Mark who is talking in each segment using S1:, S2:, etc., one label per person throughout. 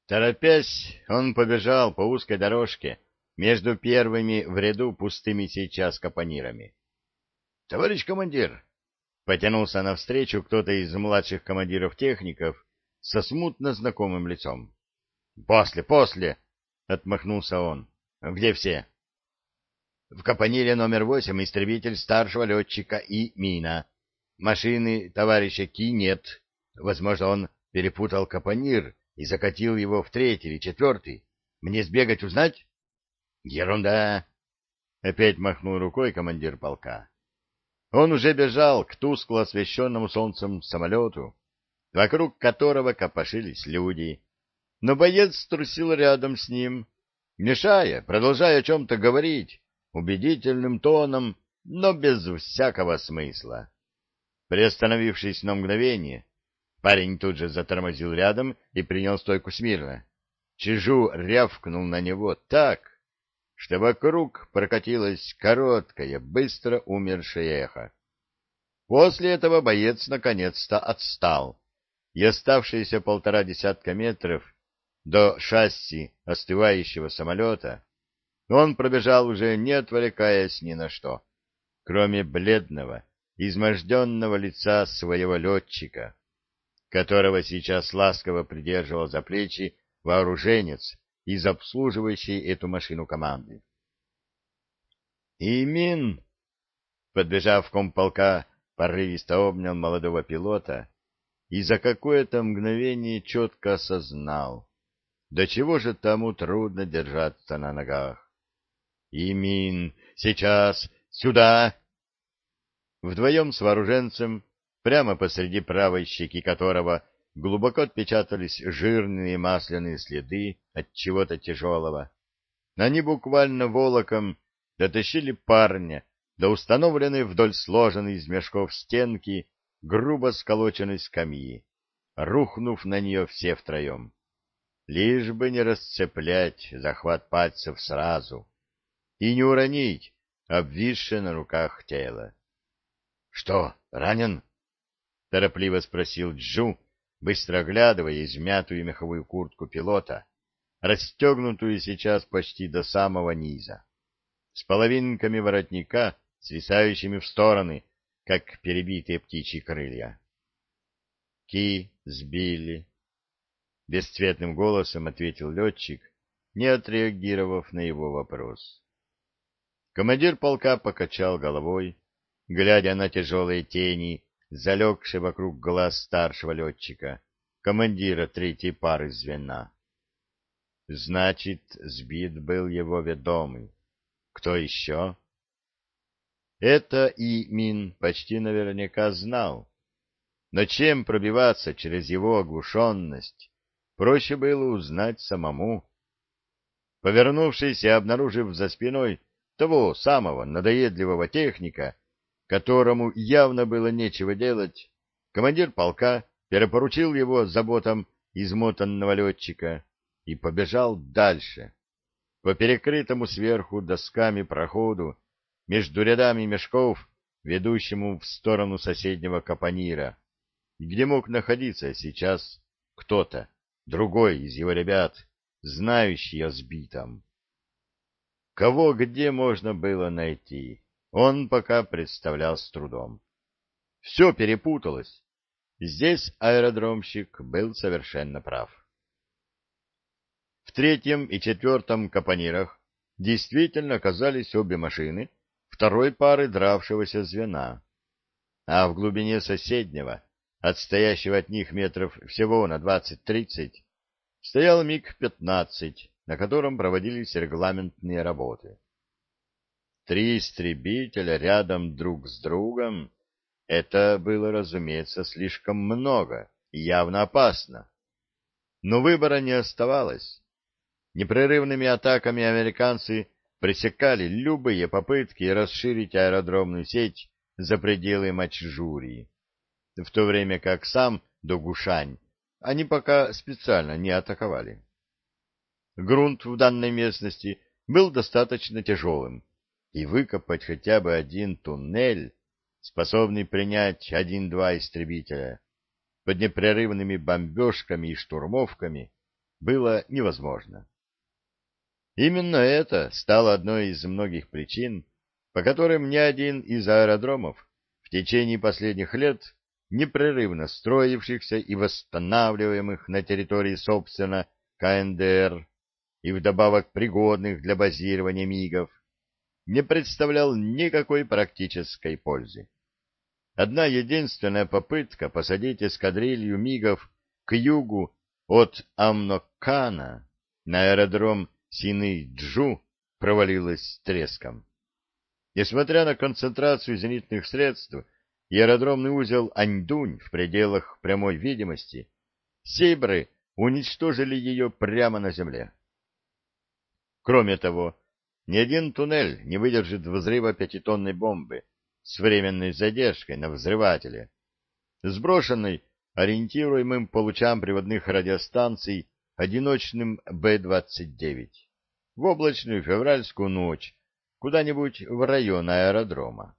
S1: Торопясь, он побежал по узкой дорожке между первыми в ряду пустыми сейчас капонирами. — Товарищ командир! — потянулся навстречу кто-то из младших командиров техников со смутно знакомым лицом. — После! — отмахнулся он. — Где все? — В капонире номер 8 истребитель старшего летчика и мина. Машины товарища Ки нет. Возможно, он перепутал капонир и закатил его в третий или четвертый. Мне сбегать узнать? — Ерунда! — опять махнул рукой командир полка. Он уже бежал к тускло освещенному солнцем самолету, вокруг которого копошились люди. Но боец трусил рядом с ним, мешая, продолжая о чем-то говорить, убедительным тоном, но без всякого смысла. Приостановившись на мгновение, парень тут же затормозил рядом и принял стойку смирно. Чижу рявкнул на него так, что вокруг прокатилось короткое, быстро умершее эхо. После этого боец наконец-то отстал, и оставшиеся 1,5 метров до шасси остывающего самолета он пробежал уже не отвлекаясь ни на что, кроме бледного, изможденного лица своего летчика, которого сейчас ласково придерживал за плечи вооруженец из обслуживающей эту машину команды. «Имин!» Подбежав в комполка, порывисто обнял молодого пилота и за какое-то мгновение четко осознал, до чего же тому трудно держаться на ногах. «Имин! Сейчас! Сюда!» Вдвоем с вооруженцем, прямо посреди правой щеки которого глубоко отпечатались жирные масляные следы от чего-то тяжелого, они буквально волоком дотащили парня до установленной вдоль сложенной из мешков стенки грубо сколоченной скамьи, рухнув на нее все втроем. Лишь бы не расцеплять захват пальцев сразу и не уронить обвисшее на руках тело. — Что, ранен? — торопливо спросил Джу, быстро оглядывая измятую меховую куртку пилота, расстегнутую сейчас почти до самого низа, с половинками воротника, свисающими в стороны, как перебитые птичьи крылья. — Ки сбили, — бесцветным голосом ответил летчик, не отреагировав на его вопрос. Командир полка покачал головой, глядя на тяжелые тени, залегшие вокруг глаз старшего летчика, командира третьей пары звена. Значит, сбит был его ведомый. Кто еще? Это и Мин почти наверняка знал. Но чем пробиваться через его оглушенность, проще было узнать самому. Повернувшись и обнаружив за спиной того самого надоедливого техника, которому явно было нечего делать, командир полка перепоручил его заботам измотанного летчика и побежал дальше, по перекрытому сверху досками проходу между рядами мешков, ведущему в сторону соседнего капонира, где мог находиться сейчас кто-то, другой из его ребят, знающий о сбитом. Кого где можно было найти, он пока представлял с трудом. Все перепуталось. Здесь аэродромщик был совершенно прав. В третьем и четвертом капонирах действительно оказались обе машины второй пары дравшегося звена, а в глубине соседнего, отстоящего от них метров всего на 20-30, стоял МиГ-15, на котором проводились регламентные работы. 3 истребителя рядом друг с другом — это было, разумеется, слишком много и явно опасно. Но выбора не оставалось. Непрерывными атаками американцы пресекали любые попытки расширить аэродромную сеть за пределы Мачжурии, в то время как сам Догушань они пока специально не атаковали. Грунт в данной местности был достаточно тяжелым, и выкопать хотя бы один туннель, способный принять 1-2 истребителя, под непрерывными бомбежками и штурмовками, было невозможно. Именно это стало одной из многих причин, по которым ни один из аэродромов в течение последних лет, непрерывно строившихся и восстанавливаемых на территории, собственно, КНДР, и вдобавок пригодных для базирования МиГов, не представлял никакой практической пользы. Одна единственная попытка посадить эскадрилью МиГов к югу от Амнокана на аэродром Синый-Джу провалилась с треском. Несмотря на концентрацию зенитных средств и аэродромный узел Аньдунь в пределах прямой видимости, сейбры уничтожили ее прямо на земле. Кроме того, ни один туннель не выдержит взрыва пятитонной бомбы с временной задержкой на взрывателе, сброшенной ориентируемым по лучам приводных радиостанций одиночным Б-29 в облачную февральскую ночь куда-нибудь в район аэродрома.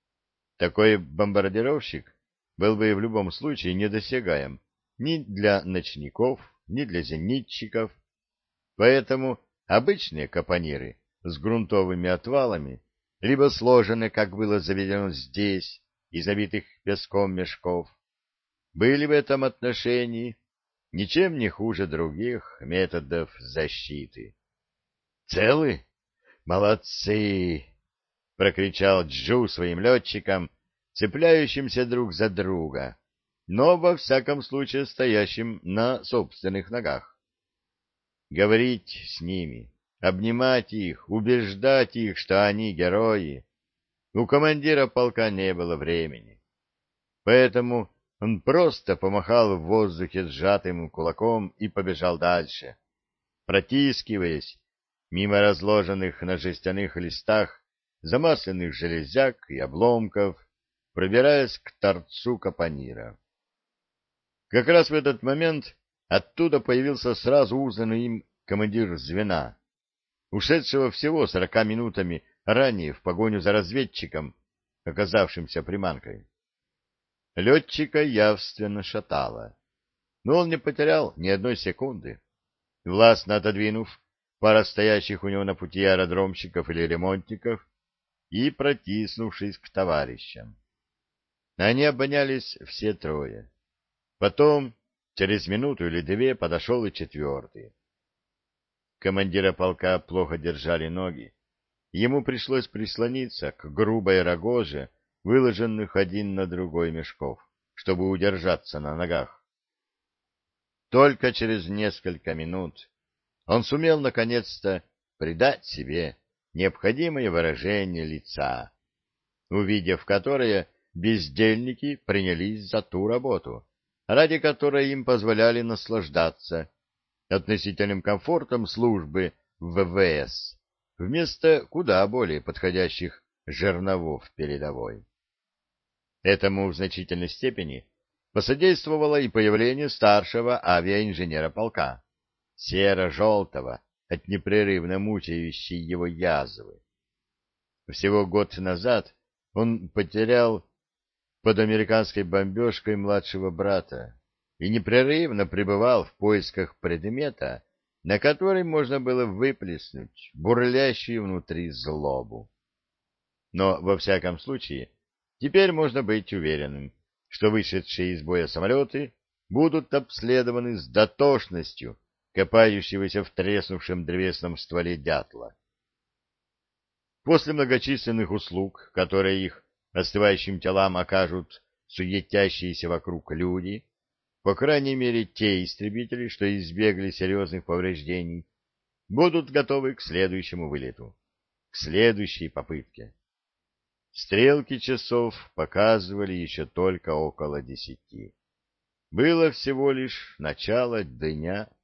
S1: Такой бомбардировщик был бы в любом случае недосягаем ни для ночников, ни для зенитчиков, поэтому обычные капониры с грунтовыми отвалами, либо сложены, как было заведено здесь, из забитых песком мешков, были в этом отношении ничем не хуже других методов защиты. «Целы? Молодцы!» — прокричал Джу своим летчикам, цепляющимся друг за друга, но во всяком случае стоящим на собственных ногах. Говорить с ними, обнимать их, убеждать их, что они герои, у командира полка не было времени. Поэтому он просто помахал в воздухе сжатым кулаком и побежал дальше, протискиваясь мимо разложенных на жестяных листах замасленных железяк и обломков, пробираясь к торцу капонира. Как раз в этот момент оттуда появился сразу узнанный им командир звена, ушедшего всего 40 минутами ранее в погоню за разведчиком, оказавшимся приманкой. Летчика явственно шатало, но он не потерял ни одной секунды. Властно отодвинув пару стоящих у него на пути аэродромщиков или ремонтников и протиснувшись к товарищам. Они обонялись все трое. Потом, через минуту или две, подошел и четвертый. Командира полка плохо держали ноги. Ему пришлось прислониться к грубой рогоже, выложенных один на другой мешков, чтобы удержаться на ногах. Только через несколько минут он сумел наконец-то придать себе необходимое выражение лица, увидев которое бездельники принялись за ту работу, ради которой им позволяли наслаждаться относительным комфортом службы в ВВС вместо куда более подходящих жерновов передовой. Этому в значительной степени посодействовало и появление старшего авиаинженера полка, серо-желтого, от непрерывно мучающей его язвы. Всего год назад он потерял под американской бомбежкой младшего брата и непрерывно пребывал в поисках предмета, на который можно было выплеснуть бурлящую внутри злобу. Но, во всяком случае, теперь можно быть уверенным, что вышедшие из боя самолеты будут обследованы с дотошностью копающегося в треснувшем древесном стволе дятла. После многочисленных услуг, которые их остывающим телам окажут суетящиеся вокруг люди, по крайней мере те истребители, что избегли серьезных повреждений, будут готовы к следующему вылету, к следующей попытке. Стрелки часов показывали еще только около 10. Было всего лишь начало дня.